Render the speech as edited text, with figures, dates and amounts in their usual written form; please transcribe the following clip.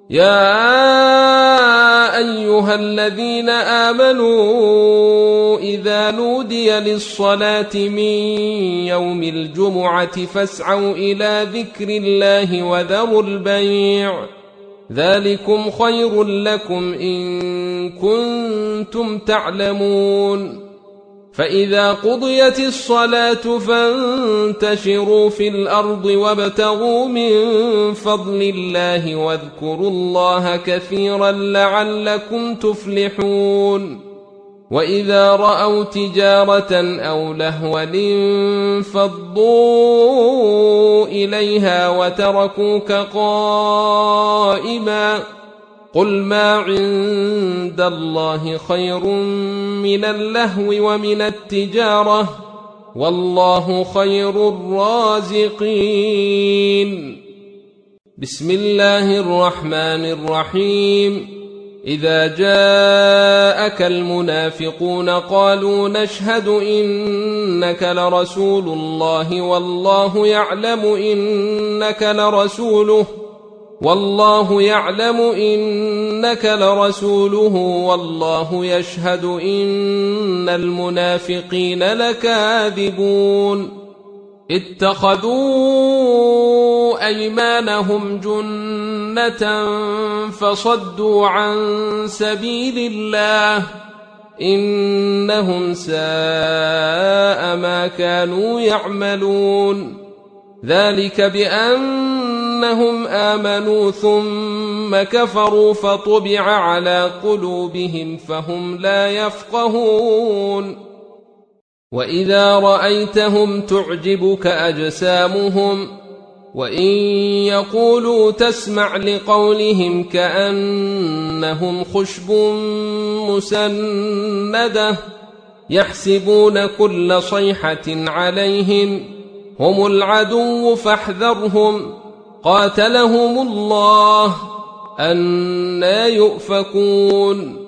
يا أيها الذين آمنوا إذا نودي للصلاة من يوم الجمعة فاسعوا إلى ذكر الله وذروا البيع ذلكم خير لكم إن كنتم تعلمون فإذا قضيت الصلاة فانتشروا في الأرض وابتغوا من فضل الله واذكروا الله كثيرا لعلكم تفلحون وإذا رأوا تجارة أو لهوا انفضوا إليها وتركوك قائما قل ما عند الله خير من اللهو ومن التجارة والله خير الرازقين. بسم الله الرحمن الرحيم. إذا جاءك المنافقون قالوا نشهد إنك لرسول الله والله يعلم إنك لرسوله والله يشهد إن المنافقين لكاذبون اتخذوا أيمانهم جنة فصدوا عن سبيل الله إنهم ساء ما كانوا يعملون ذلك بأنهم آمنوا ثم كفروا فطبع على قلوبهم فهم لا يفقهون وإذا رأيتهم تعجبك أجسامهم وإن يقولوا تسمع لقولهم كأنهم خشب مسندة يحسبون كل صيحة عليهم هم العدو فاحذرهم قاتلهم الله أنى يؤفكون